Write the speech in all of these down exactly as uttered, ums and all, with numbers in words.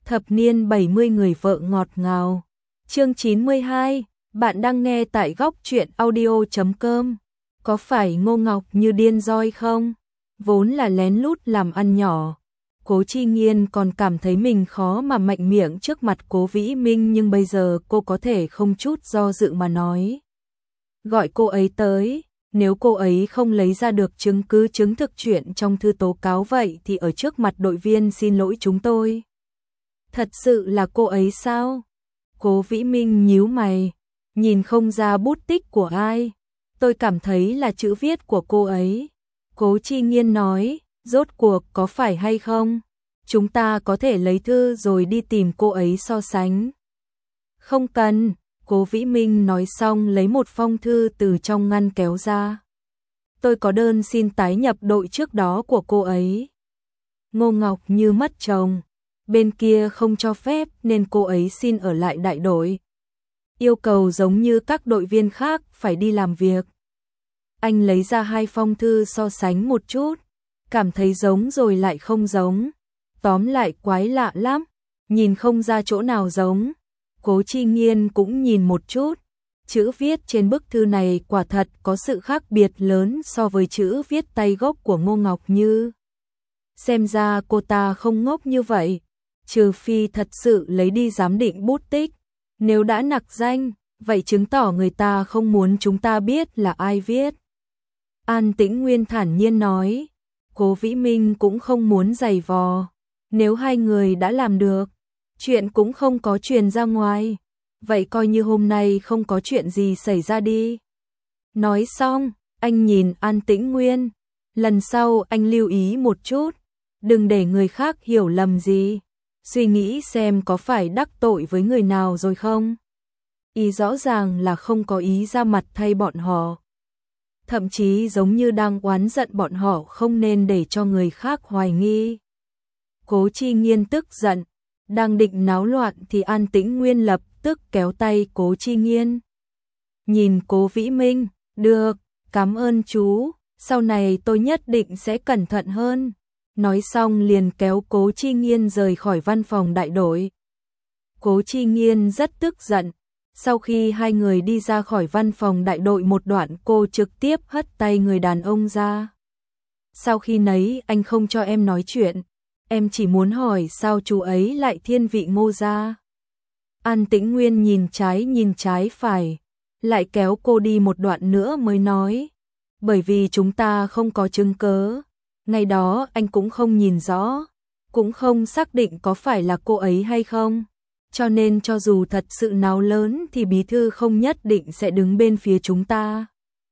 Thập niên bảy mươi người vợ ngọt ngào. Chương chín mươi hai, bạn đang nghe tại góc truyện audio chấm com. Có phải Ngô Ngọc như điên roi không? Vốn là lén lút làm ăn nhỏ. Cố Chi Nghiên còn cảm thấy mình khó mà mạnh miệng trước mặt Cố Vĩ Minh, nhưng bây giờ cô có thể không chút do dự mà nói. Gọi cô ấy tới, nếu cô ấy không lấy ra được chứng cứ chứng thực chuyện trong thư tố cáo vậy thì ở trước mặt đội viên xin lỗi chúng tôi. Thật sự là cô ấy sao? Cố Vĩ Minh nhíu mày, nhìn không ra bút tích của ai. Tôi cảm thấy là chữ viết của cô ấy. Cố Chi Nghiên nói, rốt cuộc có phải hay không? Chúng ta có thể lấy thư rồi đi tìm cô ấy so sánh. Không cần, Cố Vĩ Minh nói xong lấy một phong thư từ trong ngăn kéo ra. Tôi có đơn xin tái nhập đội trước đó của cô ấy. Ngô Ngọc như mất chồng. Bên kia không cho phép nên cô ấy xin ở lại đại đội. Yêu cầu giống như các đội viên khác phải đi làm việc. Anh lấy ra hai phong thư so sánh một chút, cảm thấy giống rồi lại không giống. Tóm lại quái lạ lắm, nhìn không ra chỗ nào giống. Cố Chi Nghiên cũng nhìn một chút. Chữ viết trên bức thư này quả thật có sự khác biệt lớn so với chữ viết tay gốc của Ngô Ngọc Như. Xem ra cô ta không ngốc như vậy. Trừ phi thật sự lấy đi giám định bút tích. Nếu đã nặc danh, vậy chứng tỏ người ta không muốn chúng ta biết là ai viết. An Tĩnh Nguyên thản nhiên nói. Cố Vĩ Minh cũng không muốn giày vò. Nếu hai người đã làm được, chuyện cũng không có truyền ra ngoài, vậy coi như hôm nay không có chuyện gì xảy ra đi. Nói xong, anh nhìn An Tĩnh Nguyên. Lần sau anh lưu ý một chút, đừng để người khác hiểu lầm gì. Suy nghĩ xem có phải đắc tội với người nào rồi không? Ý rõ ràng là không có ý ra mặt thay bọn họ. Thậm chí giống như đang oán giận bọn họ không nên để cho người khác hoài nghi. Cố Chi Nghiên tức giận, đang định náo loạn thì An Tĩnh Nguyên lập tức kéo tay Cố Chi Nghiên. Nhìn Cố Vĩ Minh, được, cảm ơn chú, sau này tôi nhất định sẽ cẩn thận hơn. Nói xong liền kéo Cố Chi Nghiên rời khỏi văn phòng đại đội. Cố Chi Nghiên rất tức giận. Sau khi hai người đi ra khỏi văn phòng đại đội một đoạn, cô trực tiếp hất tay người đàn ông ra. Sau khi nấy anh không cho em nói chuyện. Em chỉ muốn hỏi sao chú ấy lại thiên vị Ngô gia. An Tĩnh Nguyên nhìn trái nhìn trái phải, lại kéo cô đi một đoạn nữa mới nói. Bởi vì chúng ta không có chứng cớ. Ngày đó anh cũng không nhìn rõ, cũng không xác định có phải là cô ấy hay không. Cho nên cho dù thật sự náo lớn thì bí thư không nhất định sẽ đứng bên phía chúng ta.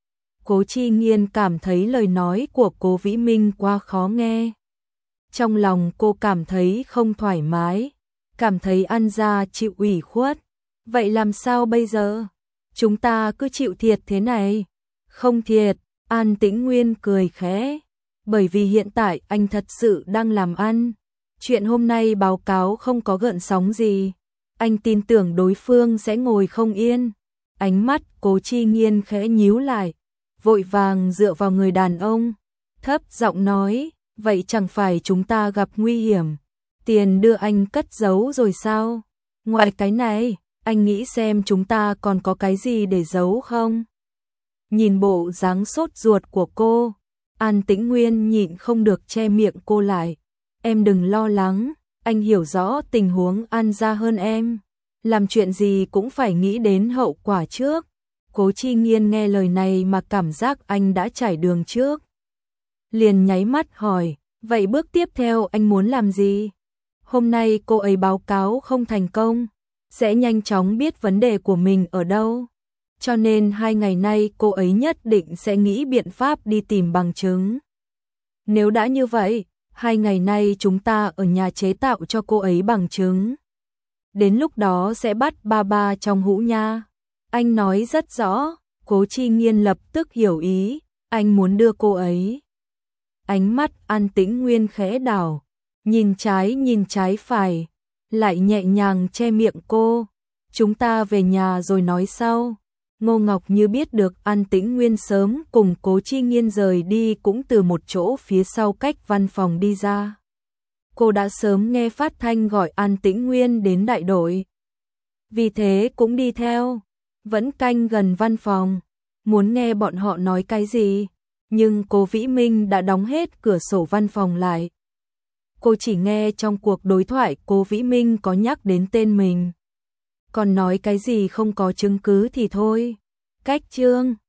Cố Chi Nghiên cảm thấy lời nói của Cố Vĩ Minh quá khó nghe. Trong lòng cô cảm thấy không thoải mái, cảm thấy ăn ra chịu ủy khuất. Vậy làm sao bây giờ? Chúng ta cứ chịu thiệt thế này. Không thiệt, An Tĩnh Nguyên cười khẽ. Bởi vì hiện tại anh thật sự đang làm ăn. Chuyện hôm nay báo cáo không có gợn sóng gì. Anh tin tưởng đối phương sẽ ngồi không yên. Ánh mắt Cố Chi Nghiên khẽ nhíu lại, vội vàng dựa vào người đàn ông, thấp giọng nói, vậy chẳng phải chúng ta gặp nguy hiểm. Tiền đưa anh cất giấu rồi sao? Ngoài cái này, anh nghĩ xem chúng ta còn có cái gì để giấu không? Nhìn bộ dáng sốt ruột của cô, An Tĩnh Nguyên nhịn không được che miệng cô lại. Em đừng lo lắng, anh hiểu rõ tình huống An gia hơn em. Làm chuyện gì cũng phải nghĩ đến hậu quả trước. Cố Chi Nghiên nghe lời này mà cảm giác anh đã trải đường trước. Liền nháy mắt hỏi, vậy bước tiếp theo anh muốn làm gì? Hôm nay cô ấy báo cáo không thành công, sẽ nhanh chóng biết vấn đề của mình ở đâu. Cho nên hai ngày nay cô ấy nhất định sẽ nghĩ biện pháp đi tìm bằng chứng. Nếu đã như vậy, hai ngày nay chúng ta ở nhà chế tạo cho cô ấy bằng chứng. Đến lúc đó sẽ bắt ba ba trong hũ nha. Anh nói rất rõ. Cố Chi Nghiên lập tức hiểu ý. Anh muốn đưa cô ấy. Ánh mắt An Tĩnh Nguyên khẽ đảo, nhìn trái nhìn trái phải, lại nhẹ nhàng che miệng cô. Chúng ta về nhà rồi nói sau. Ngô Ngọc Như biết được An Tĩnh Nguyên sớm cùng Cố Chi Nghiên rời đi cũng từ một chỗ phía sau cách văn phòng đi ra. Cô đã sớm nghe phát thanh gọi An Tĩnh Nguyên đến đại đội. Vì thế cũng đi theo, vẫn canh gần văn phòng, muốn nghe bọn họ nói cái gì. Nhưng cô Vĩ Minh đã đóng hết cửa sổ văn phòng lại. Cô chỉ nghe trong cuộc đối thoại cô Vĩ Minh có nhắc đến tên mình. Còn nói cái gì không có chứng cứ thì thôi. Cách chương